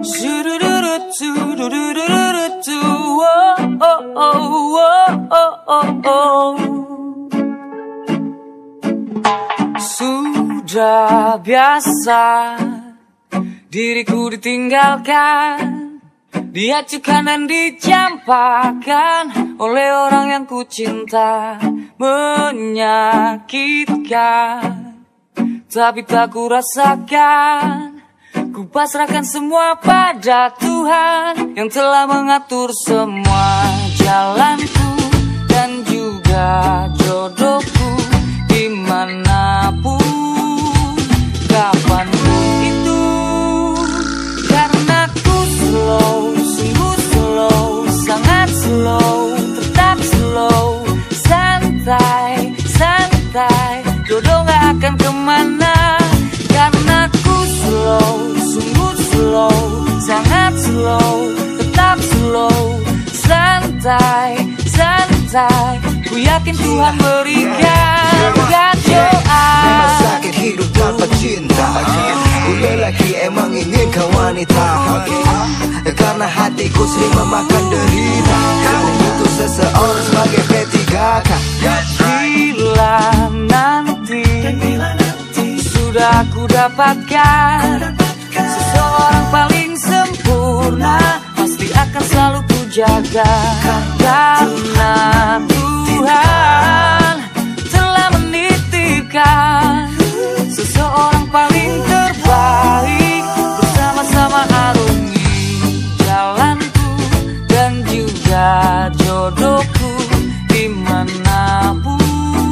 Sudah biasa diriku ditinggalkan, diacukan dan dicampakkan oleh orang yang ku cinta. Menyakitkan, tapi tak ku rasakan. Ku pasrahkan semua pada Tuhan yang telah mengatur semua jalanku dan juga jodohku dimanapun, kapanpun itu. Karena ku slow, sungguh slow, sangat slow, tetap slow, santai, santai, jodoh gak akan kemana. Karena ku slow, sungguh slow, sangat slow, tetap slow, santai, santai, ku yakin Tuhan berikan doa. Memang sakit hidup tanpa cinta. Ku lelaki emang ingin kau wanita, karena hatiku sering memakan derita. Kau butuh seseorang sebagai P3K. Bila nanti sudah aku dapatkan seseorang paling sempurna, pasti akan selalu ku jaga. Karena Tuhan telah menitipkan seseorang paling terbaik, bersama-sama arungi jalanku dan juga jodohku dimanapun,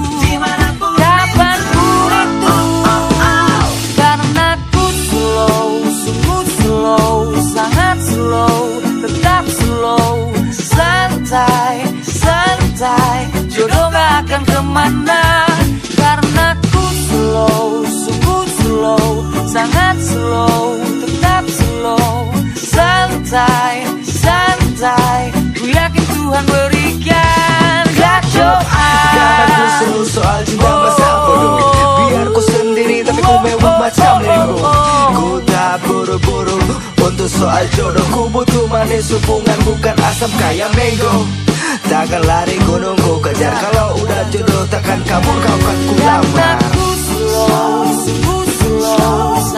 kapanpun itu. Karena ku slow, sungguh slow, sangat slow, tetap slow, santai, santai, jodoh gak akan kemana. Karena ku slow, sungguh slow, sangat slow, tetap slow, santai, santai, ku yakin Tuhan berikan doa. Karena ku seru soal cinta masa bodoh, biar ku sendiri tapi ku mewah macam dirimu. Ku tak buru-buru untuk soal jodoh, ku butuh manis hubungan bukan asam kayak mango. Takkan lari gunung ku kejar, kalau udah jodoh takkan kabur kau kan ku lamar. Karena ku slow, sungguh slow,